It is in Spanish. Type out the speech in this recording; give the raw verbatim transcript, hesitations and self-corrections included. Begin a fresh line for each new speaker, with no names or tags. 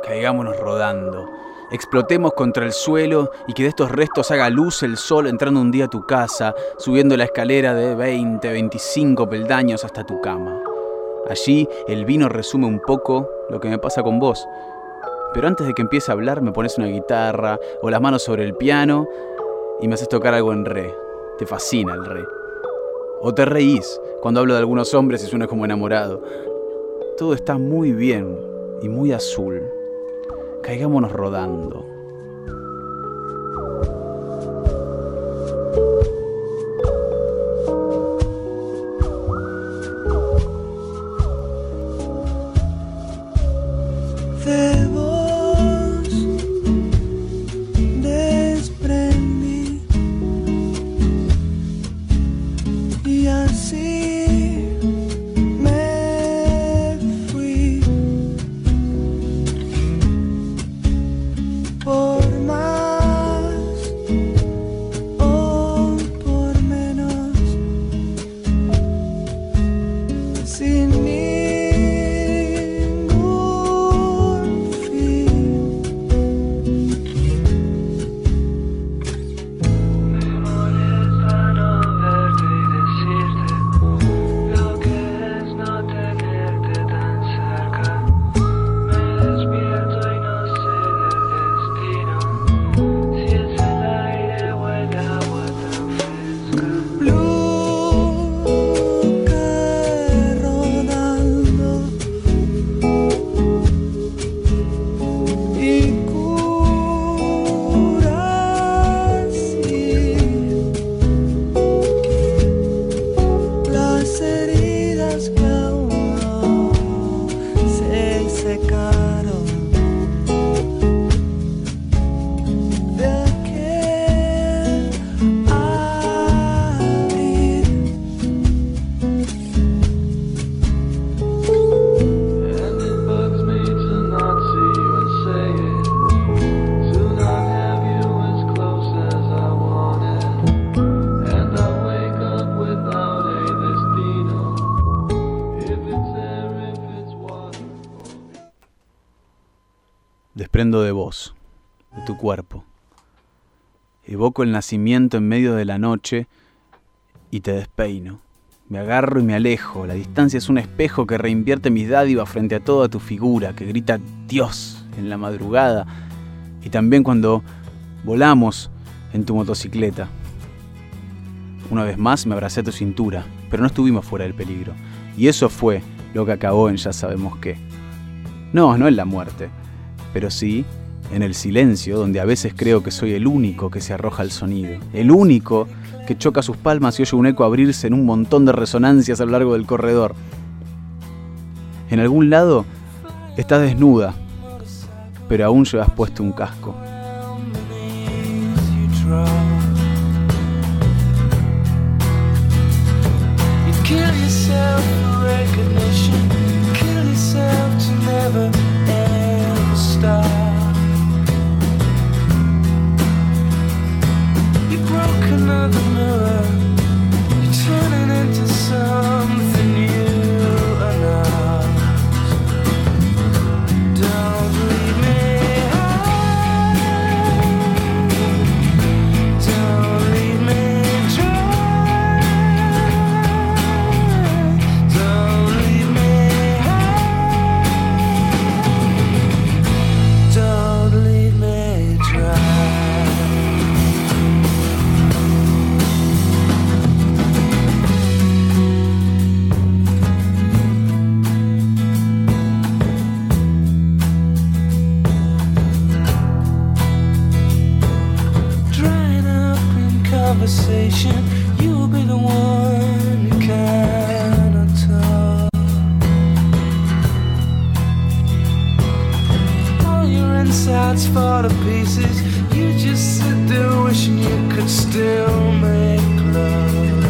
Caigámonos rodando. Explotemos contra el suelo y que de estos restos haga luz el sol entrando un día a tu casa, subiendo la escalera de veinte, veinticinco peldaños hasta tu cama. Allí el vino resume un poco lo que me pasa con vos. Pero antes de que empiece a hablar me pones una guitarra o las manos sobre el piano y me haces tocar algo en re. Te fascina el re. O te reís cuando hablo de algunos hombres y suena como enamorado. Todo está muy bien y muy azul. Caigámonos rodando.
De vos desprendí y así me fui. Por más o por menos, sin ningún fin. Me molesta no verte y decirte lo que es no tenerte tan cerca. Me despierto y no sé del destino, si es el aire o el agua tan fresca. Blue cae rodando y cura así las heridas que aún no se secaron de aquel abril. And it bugs me to not see you and say it, to not have you as close as I wanted, and I wake up without a destino, if it's air, if it's water.
Desprendo de vos, de tu cuerpo. Evoco el nacimiento en medio de la noche y te despeino. Me agarro y me alejo. La distancia es un espejo que reinvierte mis dádivas frente a toda tu figura, que grita Dios en la madrugada y también cuando volamos en tu motocicleta. Una vez más me abracé a tu cintura, pero no estuvimos fuera del peligro. Y eso fue lo que acabó en ya sabemos qué. No, no en la muerte, pero sí en el silencio, donde a veces creo que soy el único que se arroja al sonido, el único que choca sus palmas y oye un eco abrirse en un montón de resonancias a lo largo del corredor. En algún lado estás desnuda, pero aún llevas puesto un casco.
You kill yourself for recognition, kill yourself to never ever stop. You broke another mirror, you're turning into something you are not. Don't leave me high, don't leave me dry, don't leave me high, don't leave me dry. Drying up in conversation, you'll be the one who cannot talk. All your insides fall to pieces, you just sit there wishing you could still make love.